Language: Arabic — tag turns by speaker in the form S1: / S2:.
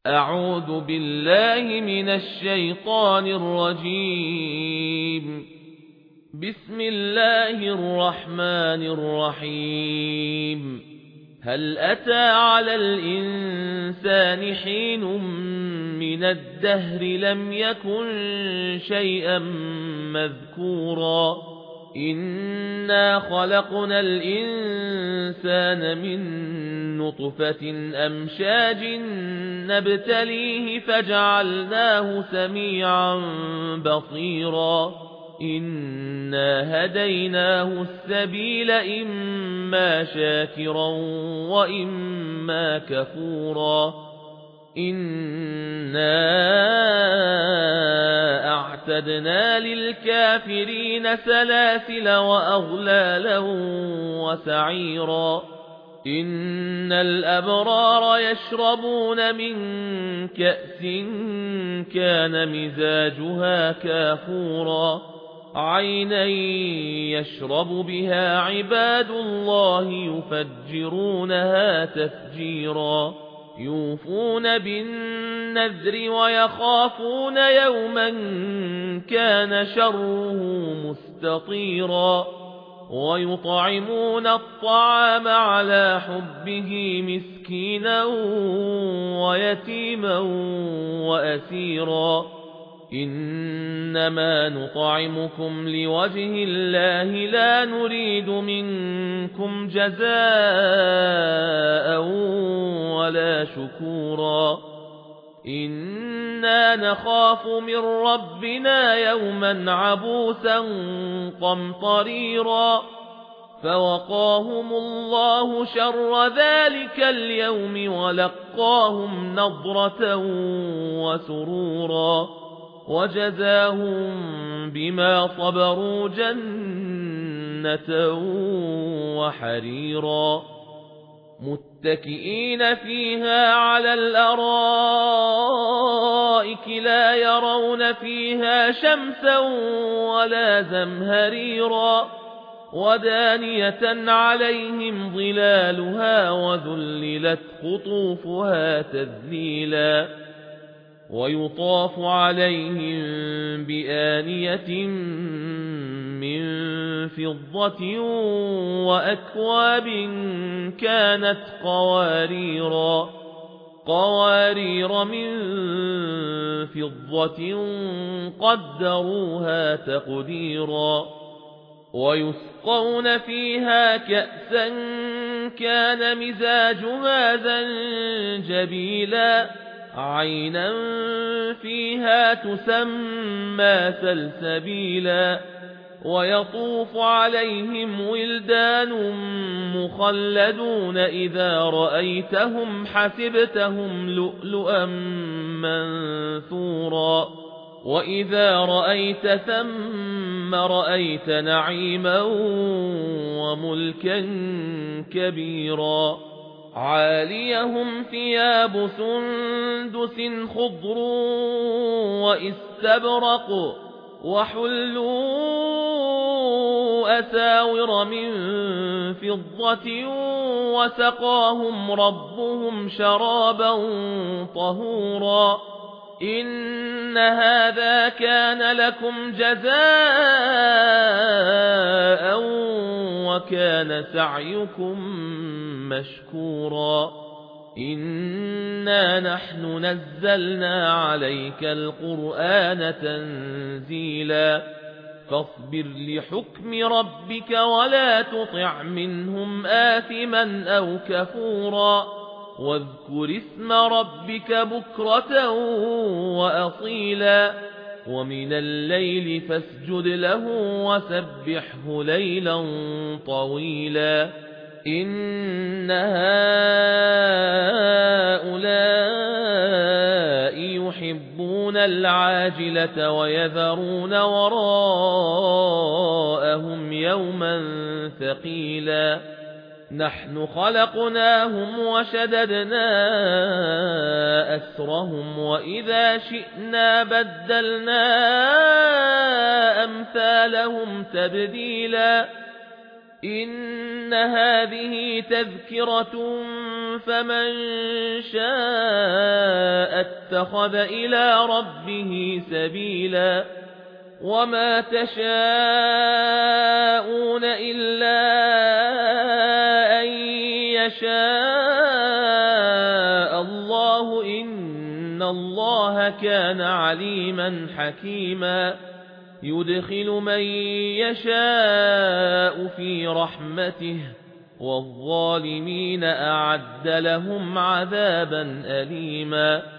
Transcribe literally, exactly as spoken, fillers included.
S1: أعوذ بالله من الشيطان الرجيم. بسم الله الرحمن الرحيم. هل أتى على الإنسان حين من الدهر لم يكن شيئا مذكورا إنا خلقنا الإنسان من نطفة أمشاج نبتليه فجعلناه سميعا بصيرا إنا هديناه السبيل إما شاكرا وإما كفورا إنا أعتدنا للكافرين سلاسل وأغلالا وسعيرا إن الأبرار يشربون من كأس كان مزاجها كافورا عينا يشرب بها عباد الله يفجرونها تفجيرا يوفون بالنذر ويخافون يوما كان شره مستطيرا ويطعمون الطعام على حبه مسكينا ويتيما وأسيرا إنما نطعمكم لوجه الله لا نريد منكم جزاء ولا شكورا إنا نخاف من ربنا يوما عبوسا قمطريرا فوقاهم الله شر ذلك اليوم ولقاهم نضرة وسرورا وجزاهم بما صبروا جنة وحريرا متكئين فيها على الأرائك لا يرون فيها شمسا ولا زمهريرا ودانية عليهم ظلالها وذللت قطوفها تذليلا ويطاف عليهم بآنية من فضة وأكواب كانت قواريرا قوارير من فضة قدروها تقديرا ويسقون فيها كأسا كان مزاجها زنجبيلا عينا فيها تسمى سلسبيلا ويطوف عليهم ولدان مخلدون إذا رأيتهم حسبتهم لؤلؤا منثورا وإذا رأيت ثم رأيت نعيما وملكا كبيرا عاليهم ثياب سندس خضر واستبرق وحلوا أساور من فضة وسقاهم ربهم شرابا طهورا إن هذا كان لكم جزاء وكان سعيكم مشكورا إنا نحن نزلنا عليك القرآن تنزيلا فاصبر لحكم ربك ولا تطع منهم آثما أو كفورا واذكر اسم ربك بكرة وأصيلا ومن الليل فاسجد له وسبحه ليلا طويلا إن هؤلاء يحبون العاجلة ويذرون وراءهم يوما ثقيلا نحن خلقناهم وشددنا أسرهم وإذا شئنا بدلنا أمثالهم تبديلا إن هذه تذكرة فمن شاء اتخذ إلى ربه سبيلا وما تشاءون إلا أن يشاء الله إن الله كان عليما حكيما يدخل من يشاء في رحمته والظالمين أعد لهم عذابا أليما